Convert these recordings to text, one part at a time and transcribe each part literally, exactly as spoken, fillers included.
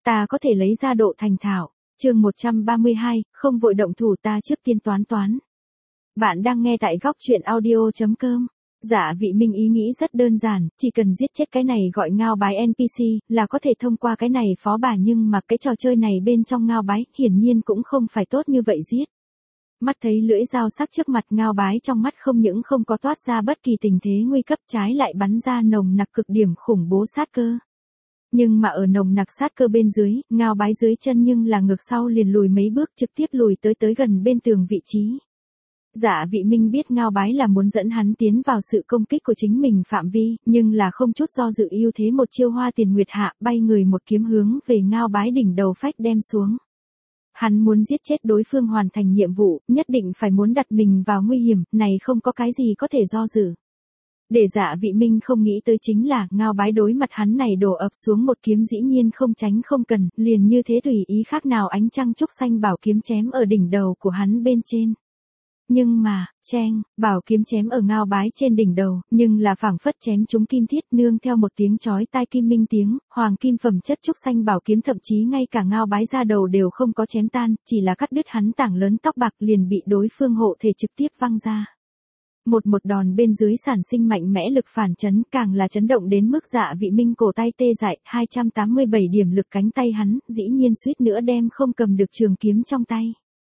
ta có thể lấy ra độ thành thạo. Chương một trăm ba mươi hai, không vội động thủ, ta trước tiên toán toán. Bạn đang nghe tại góc truyện audio chấm com. Dạ vị minh ý nghĩ rất đơn giản, chỉ cần giết chết cái này gọi ngao bái en pê xê, là có thể thông qua cái này phó bản, nhưng mà cái trò chơi này bên trong ngao bái, hiển nhiên cũng không phải tốt như vậy giết. Mắt thấy lưỡi dao sắc trước mặt, ngao bái trong mắt không những không có toát ra bất kỳ tình thế nguy cấp, trái lại bắn ra nồng nặc cực điểm khủng bố sát cơ. Nhưng mà ở nồng nặc sát cơ bên dưới, ngao bái dưới chân nhưng là ngược sau liền lùi mấy bước, trực tiếp lùi tới tới gần bên tường vị trí. Dạ vị minh biết ngao bái là muốn dẫn hắn tiến vào sự công kích của chính mình phạm vi, nhưng là không chút do dự ưu thế một chiêu hoa tiền nguyệt hạ, bay người một kiếm hướng về ngao bái đỉnh đầu phách đem xuống. Hắn muốn giết chết đối phương hoàn thành nhiệm vụ, nhất định phải muốn đặt mình vào nguy hiểm, này không có cái gì có thể do dự. Để dạ vị minh không nghĩ tới chính là, ngao bái đối mặt hắn này đổ ập xuống một kiếm dĩ nhiên không tránh không cần, liền như thế tùy ý khác nào ánh trăng trúc xanh bảo kiếm chém ở đỉnh đầu của hắn bên trên. Nhưng mà, cheng, bảo kiếm chém ở ngao bái trên đỉnh đầu, nhưng là phảng phất chém trúng kim thiết, nương theo một tiếng chói tai kim minh tiếng, hoàng kim phẩm chất trúc xanh bảo kiếm thậm chí ngay cả ngao bái ra đầu đều không có chém tan, chỉ là cắt đứt hắn tảng lớn tóc bạc, liền bị đối phương hộ thể trực tiếp văng ra. Một một đòn bên dưới sản sinh mạnh mẽ lực phản chấn, càng là chấn động đến mức dạ vị minh cổ tay tê dại, hai trăm tám mươi bảy điểm lực cánh tay hắn, dĩ nhiên suýt nữa đem không cầm được trường kiếm trong tay.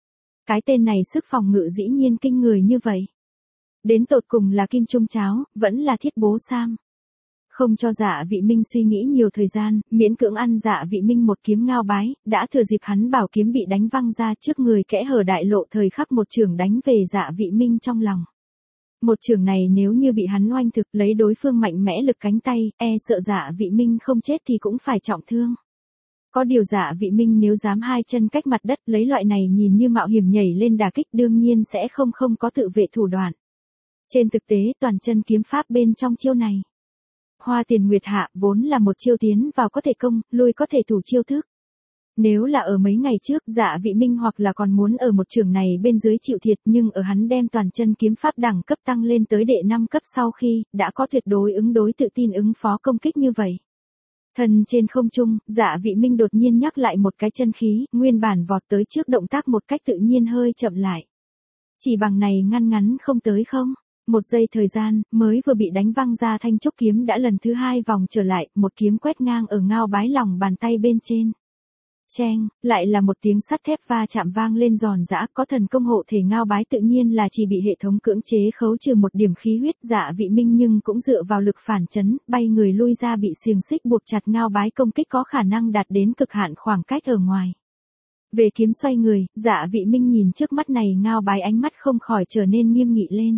Cái tên này sức phòng ngự dĩ nhiên kinh người như vậy. Đến tột cùng là kim trung cháo, vẫn là thiết bố sam. Không cho dạ vị minh suy nghĩ nhiều thời gian, miễn cưỡng ăn dạ vị minh một kiếm ngao bái, đã thừa dịp hắn bảo kiếm bị đánh văng ra trước người kẽ hở đại lộ, thời khắc một trường đánh về dạ vị minh trong lòng. Một trường này nếu như bị hắn oanh thực, lấy đối phương mạnh mẽ lực cánh tay, e sợ dạ vị minh không chết thì cũng phải trọng thương. Có điều dạ vị minh nếu dám hai chân cách mặt đất, lấy loại này nhìn như mạo hiểm nhảy lên đả kích, đương nhiên sẽ không không có tự vệ thủ đoạn. Trên thực tế toàn chân kiếm pháp bên trong chiêu này, hoa tiền nguyệt hạ vốn là một chiêu tiến vào có thể công, lui có thể thủ chiêu thức. Nếu là ở mấy ngày trước, dạ vị minh hoặc là còn muốn ở một trường này bên dưới chịu thiệt, nhưng ở hắn đem toàn chân kiếm pháp đẳng cấp tăng lên tới đệ năm cấp sau khi, đã có tuyệt đối ứng đối tự tin ứng phó công kích như vậy. Thân trên không trung, dạ vị minh đột nhiên nhắc lại một cái chân khí, nguyên bản vọt tới trước động tác một cách tự nhiên hơi chậm lại. Chỉ bằng này ngăn ngắn không tới không? Một giây thời gian, mới vừa bị đánh văng ra thanh trúc kiếm đã lần thứ hai vòng trở lại, một kiếm quét ngang ở ngao bái lòng bàn tay bên trên. Cheng, lại là một tiếng sắt thép va chạm vang lên giòn giã, có thần công hộ thể ngao bái tự nhiên là chỉ bị hệ thống cưỡng chế khấu trừ một điểm khí huyết, dạ vị minh nhưng cũng dựa vào lực phản chấn, bay người lui ra, bị xiềng xích buộc chặt ngao bái công kích có khả năng đạt đến cực hạn khoảng cách ở ngoài. Về kiếm xoay người, dạ vị minh nhìn trước mắt này ngao bái, ánh mắt không khỏi trở nên nghiêm nghị lên.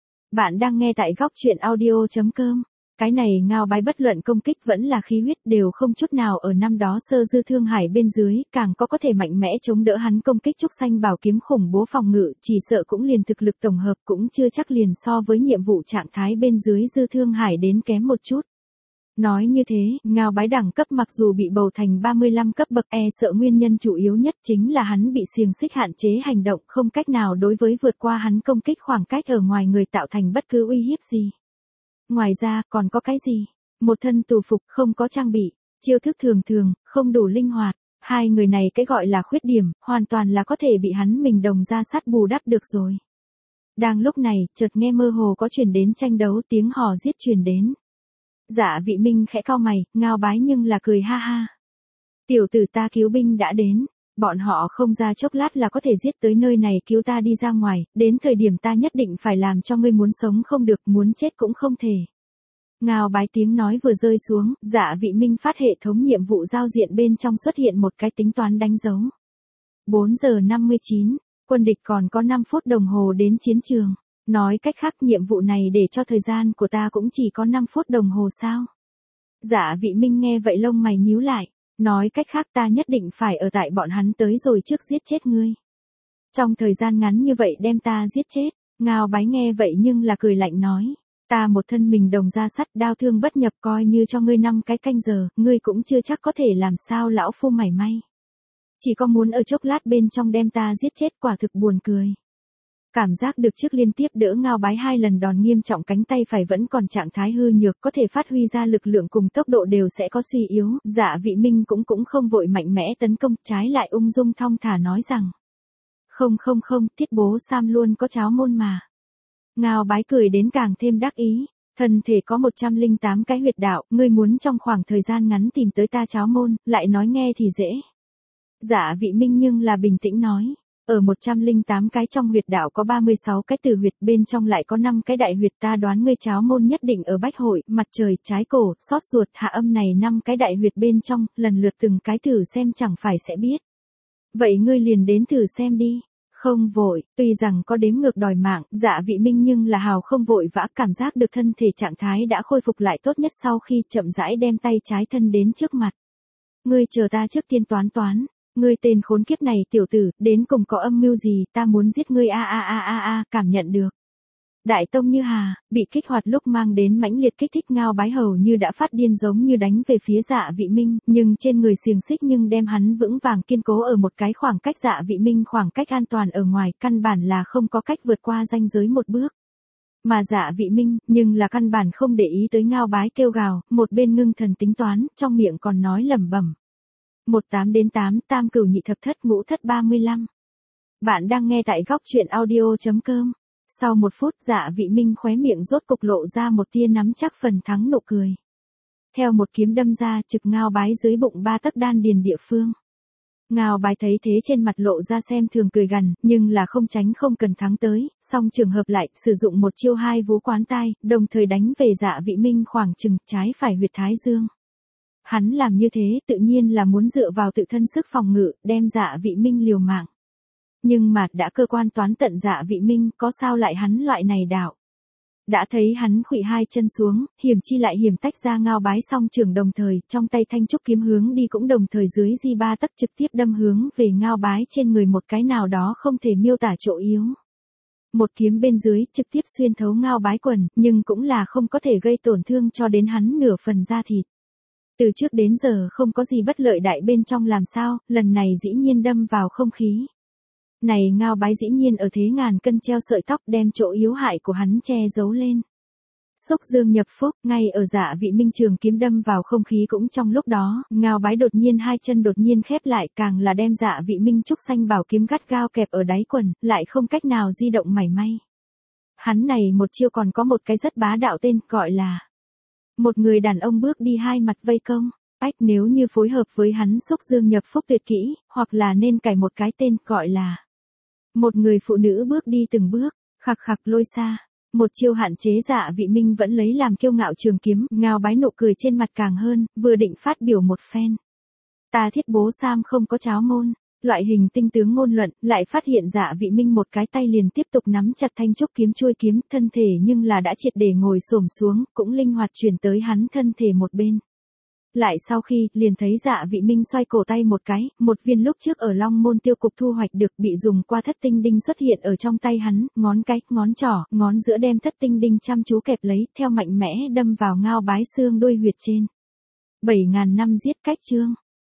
Bạn đang nghe tại góc truyện audio chấm com. Cái này ngao bái bất luận công kích vẫn là khí huyết đều không chút nào ở năm đó sơ dư thương hải bên dưới, càng có có thể mạnh mẽ chống đỡ hắn công kích trúc xanh bảo kiếm khủng bố phòng ngự, chỉ sợ cũng liền thực lực tổng hợp cũng chưa chắc liền so với nhiệm vụ trạng thái bên dưới dư thương hải đến kém một chút. Nói như thế, ngao bái đẳng cấp mặc dù bị bầu thành ba mươi lăm cấp bậc, e sợ nguyên nhân chủ yếu nhất chính là hắn bị xiềng xích hạn chế hành động, không cách nào đối với vượt qua hắn công kích khoảng cách ở ngoài người tạo thành bất cứ uy hiếp gì. Ngoài ra, còn có cái gì? Một thân tù phục, không có trang bị, chiêu thức thường thường, không đủ linh hoạt. Hai người này cái gọi là khuyết điểm, hoàn toàn là có thể bị hắn mình đồng ra sắt bù đắp được rồi. Đang lúc này, chợt nghe mơ hồ có truyền đến tranh đấu, tiếng hò giết truyền đến. Dạ vị minh khẽ cau mày, ngao bái nhưng là cười ha ha. Tiểu tử ta cứu binh đã đến. Bọn họ không ra chốc lát là có thể giết tới nơi này cứu ta đi ra ngoài, đến thời điểm ta nhất định phải làm cho ngươi muốn sống không được, muốn chết cũng không thể. Ngao bái tiếng nói vừa rơi xuống, dạ vị minh phát hệ thống nhiệm vụ giao diện bên trong xuất hiện một cái tính toán đánh dấu. bốn giờ năm mươi chín, quân địch còn có năm phút đồng hồ đến chiến trường. Nói cách khác nhiệm vụ này để cho thời gian của ta cũng chỉ có năm phút đồng hồ sao? Dạ vị minh nghe vậy lông mày nhíu lại. Nói cách khác ta nhất định phải ở tại bọn hắn tới rồi trước giết chết ngươi. Trong thời gian ngắn như vậy đem ta giết chết. Ngao bái nghe vậy nhưng là cười lạnh nói. Ta một thân mình đồng ra sắt, đao thương bất nhập, coi như cho ngươi năm cái canh giờ, ngươi cũng chưa chắc có thể làm sao lão phu mảy may. Chỉ có muốn ở chốc lát bên trong đem ta giết chết, quả thực buồn cười. Cảm giác được trước liên tiếp đỡ Ngao Bái hai lần đòn nghiêm trọng, cánh tay phải vẫn còn trạng thái hư nhược, có thể phát huy ra lực lượng cùng tốc độ đều sẽ có suy yếu, Dạ Vị Minh cũng cũng không vội mạnh mẽ tấn công, trái lại ung dung thong thả nói rằng. Không không không, Tiết bố Sam luôn có cháo môn mà. Ngao Bái cười đến càng thêm đắc ý, thân thể có một trăm linh tám cái huyệt đạo, ngươi muốn trong khoảng thời gian ngắn tìm tới ta cháo môn, lại nói nghe thì dễ. Dạ Vị Minh nhưng là bình tĩnh nói. Ở một trăm linh tám cái trong huyệt đạo có ba mươi sáu cái tử huyệt, bên trong lại có năm cái đại huyệt, ta đoán ngươi cháo môn nhất định ở bách hội, mặt trời, trái cổ, xót ruột, hạ âm này năm cái đại huyệt bên trong, lần lượt từng cái thử xem chẳng phải sẽ biết. Vậy ngươi liền đến thử xem đi. Không vội, tuy rằng có đếm ngược đòi mạng, Dạ Vị Minh nhưng là hào không vội vã, cảm giác được thân thể trạng thái đã khôi phục lại tốt nhất sau khi chậm rãi đem tay trái thân đến trước mặt. Ngươi chờ ta trước tiên toán toán. Ngươi tên khốn kiếp này tiểu tử, đến cùng có âm mưu gì, ta muốn giết ngươi a a a a a, cảm nhận được. Đại tông Như Hà, bị kích hoạt lúc mang đến mãnh liệt kích thích, Ngao Bái hầu như đã phát điên giống như đánh về phía Dạ Vị Minh, nhưng trên người xiềng xích nhưng đem hắn vững vàng kiên cố ở một cái khoảng cách Dạ Vị Minh khoảng cách an toàn ở ngoài, căn bản là không có cách vượt qua ranh giới một bước. Mà Dạ Vị Minh, nhưng là căn bản không để ý tới Ngao Bái kêu gào, một bên ngưng thần tính toán, trong miệng còn nói lẩm bẩm. một tám đến tám, tam cửu nhị thập thất ngũ thất ba mươi lăm. Bạn đang nghe tại góc truyện audio chấm com. Sau một phút, Dạ Vị Minh khóe miệng rốt cục lộ ra một tia nắm chắc phần thắng nụ cười. Theo một kiếm đâm ra, trực Ngao Bái dưới bụng ba tấc đan điền địa phương. Ngao Bái thấy thế trên mặt lộ ra xem thường cười gằn, nhưng là không tránh không cần thắng tới, song trường hợp lại, sử dụng một chiêu hai vú quán tai, đồng thời đánh về Dạ Vị Minh khoảng chừng trái phải huyệt thái dương. Hắn làm như thế tự nhiên là muốn dựa vào tự thân sức phòng ngự, đem Dạ Vị Minh liều mạng. Nhưng mà đã cơ quan toán tận Dạ Vị Minh, có sao lại hắn loại này đạo. Đã thấy hắn khuỵu hai chân xuống, hiểm chi lại hiểm tách ra Ngao Bái song trường, đồng thời, trong tay thanh trúc kiếm hướng đi cũng đồng thời dưới di ba tấc trực tiếp đâm hướng về Ngao Bái trên người một cái nào đó không thể miêu tả chỗ yếu. Một kiếm bên dưới trực tiếp xuyên thấu Ngao Bái quần, nhưng cũng là không có thể gây tổn thương cho đến hắn nửa phần da thịt. Từ trước đến giờ không có gì bất lợi đại bên trong làm sao, lần này dĩ nhiên đâm vào không khí. Này Ngao Bái dĩ nhiên ở thế ngàn cân treo sợi tóc, đem chỗ yếu hại của hắn che giấu lên. Xúc dương nhập phúc, ngay ở Dạ Vị Minh trường kiếm đâm vào không khí cũng trong lúc đó, Ngao Bái đột nhiên hai chân đột nhiên khép lại, càng là đem Dạ Vị Minh trúc xanh bảo kiếm gắt gao kẹp ở đáy quần, lại không cách nào di động mảy may. Hắn này một chiêu còn có một cái rất bá đạo tên, gọi là một người đàn ông bước đi hai mặt vây công. Ách, nếu như phối hợp với hắn xúc dương nhập phúc tuyệt kỹ, hoặc là nên cải một cái tên, gọi là một người phụ nữ bước đi từng bước, khặc khặc lôi xa. Một chiêu hạn chế Dạ Vị Minh vẫn lấy làm kiêu ngạo trường kiếm, Ngao Bái nụ cười trên mặt càng hơn, vừa định phát biểu một phen. Ta Thiết bố Sam không có cháo môn, loại hình tinh tướng ngôn luận, lại phát hiện Dạ Vị Minh một cái tay liền tiếp tục nắm chặt thanh trúc kiếm chuôi kiếm, thân thể nhưng là đã triệt để ngồi xổm xuống, cũng linh hoạt chuyển tới hắn thân thể một bên. Lại sau khi, liền thấy Dạ Vị Minh xoay cổ tay một cái, một viên lúc trước ở Long Môn tiêu cục thu hoạch được bị dùng qua thất tinh đinh xuất hiện ở trong tay hắn, ngón cái, ngón trỏ, ngón giữa đem thất tinh đinh chăm chú kẹp lấy, theo mạnh mẽ đâm vào Ngao Bái xương đuôi huyệt trên. Bảy ngàn năm giết cách chương.